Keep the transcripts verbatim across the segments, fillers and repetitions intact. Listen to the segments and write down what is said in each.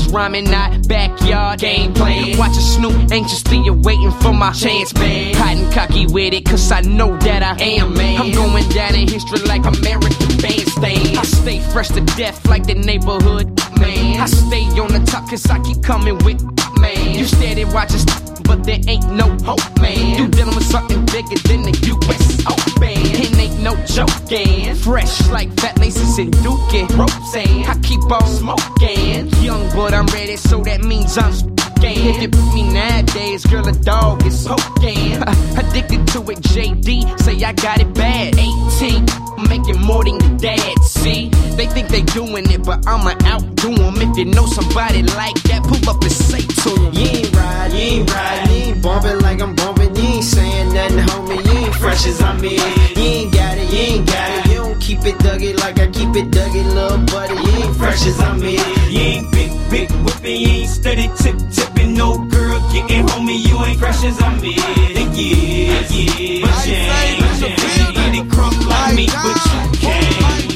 rhyming, not backyard game plan. Watching Snoop anxiously awaiting for my chance, man. Hot and cocky with it, cause I know that I am, man. I'm going down in history like American Bandstand. I stay fresh to death like the neighborhood, man. I stay on the top cause I keep coming with, man. You steady watching, but there ain't no hope, man. You dealing with something bigger than the U S Open. It ain't no joking. Fresh like fat laces and dookie ropes, and I keep on smoking. Young but I'm ready, so that means I'm smoking. If you put me nowadays, girl, a dog is poking. Addicted to it, J D, say I got it bad. eighteen, making more than your dad, see? They think they doing it, but I'ma outdo them. If you know somebody like that, pull up and say to them. You ain't ride, you ain't ride, you ain't bumping like I'm bumping. You ain't saying nothing, homie, you ain't fresh as I'm in. You ain't got it, you ain't got it. You don't keep it Dougie like I keep it Dougie, little buddy. You ain't fresh as I'm in. You ain't big, big whipping, you ain't steady tip, tipping. No girl getting homie, you ain't fresh as I'm in. Yeah, yeah, but you ain't, you ain't get it crunk like me, but you can't.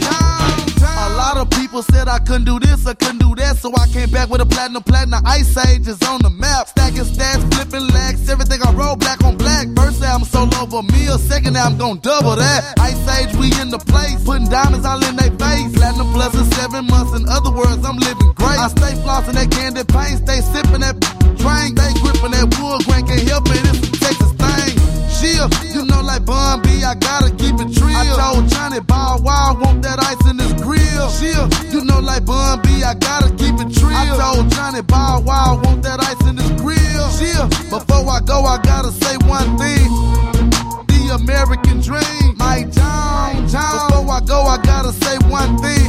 A lot of people said I couldn't do this, I couldn't do that, so I came back with a platinum, platinum. Ice Age is on the map. Stacking stats, flipping lags, everything I roll black on black. First album sold over a meal, second album gon' double that. Ice Age, we in the place, putting diamonds all in they face. Platinum plus in seven months, in other words, I'm living great. I stay flossing that candy paint, stay sipping that drink, stay gripping that wood grain, can't help it, it's a Texas thing. Chill, you know like Bun B, I gotta keep it trill. I told Johnny Bow Wow, want that ice in his grill. Chill, you know like Bun B, I gotta keep it trill. I told Johnny Bow Wow, want that ice in his grill. Chill, before I go, I gotta say one thing. The American dream, Mike John, John. Before I go, I gotta say one thing.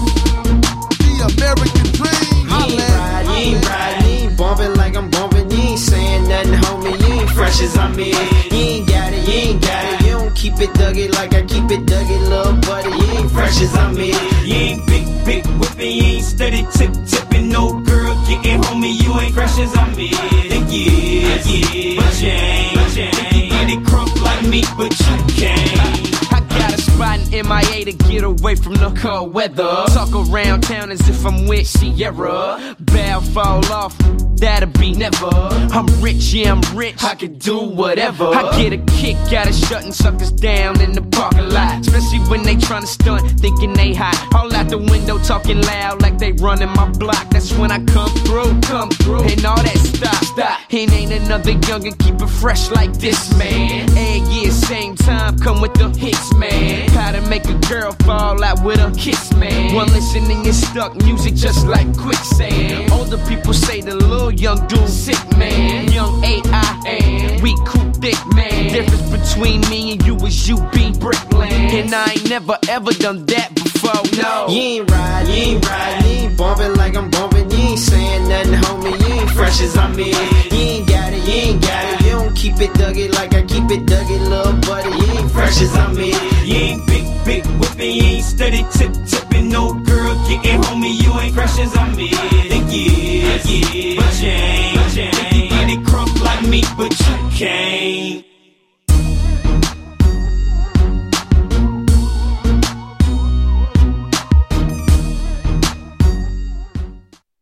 The American dream. You ain't ride, you ain't ride, you ain't bumping like I'm bumping. You ain't saying nothing, homie, you ain't fresh as I'm in. You ain't got it, you ain't got it. You don't keep it Dougie like I keep it Dougie, little buddy. You ain't fresh as I'm in. You ain't big, big whipping, you ain't steady tip, tipping. No girl getting homie, you ain't fresh as I'm in. Yeah, yeah, but you ain't, but you ain't get it crunk like me, but you can't. I got a spot in M I A to get away from the cold weather. Talk around town as if I'm with Sierra. Bow fall off, that'll be never. I'm rich, yeah, I'm rich, I can do whatever. I get a kick out of shutting suckers down in the parking lot, especially when they tryna stunt, thinking they hot. All out the window talking loud like they running my block. That's when I come through, come through, and all that stop, stop. And ain't another youngin' keep it fresh like this, man. Every year, same time, come with the hits, man. How to make a girl fall out with a kiss, man. One listening is stuck, music just like quicksand. Older people say the little young dude sick, man. Young A I am, we cool thick, man. Difference between me and you is you be Brickland, and I ain't never ever done that before, no. You ain't ride, you ain't ride, you ain't bumping like I'm bumping. You ain't saying nothing, homie, you ain't fresh as I'm in. You ain't got it, you ain't got it. You don't keep it Dougie like I keep it Dougie, little buddy. You ain't fresh as I'm in. You ain't big, big whipping, you ain't steady tip, tipping. No girl getting homie, you ain't fresh as I'm in.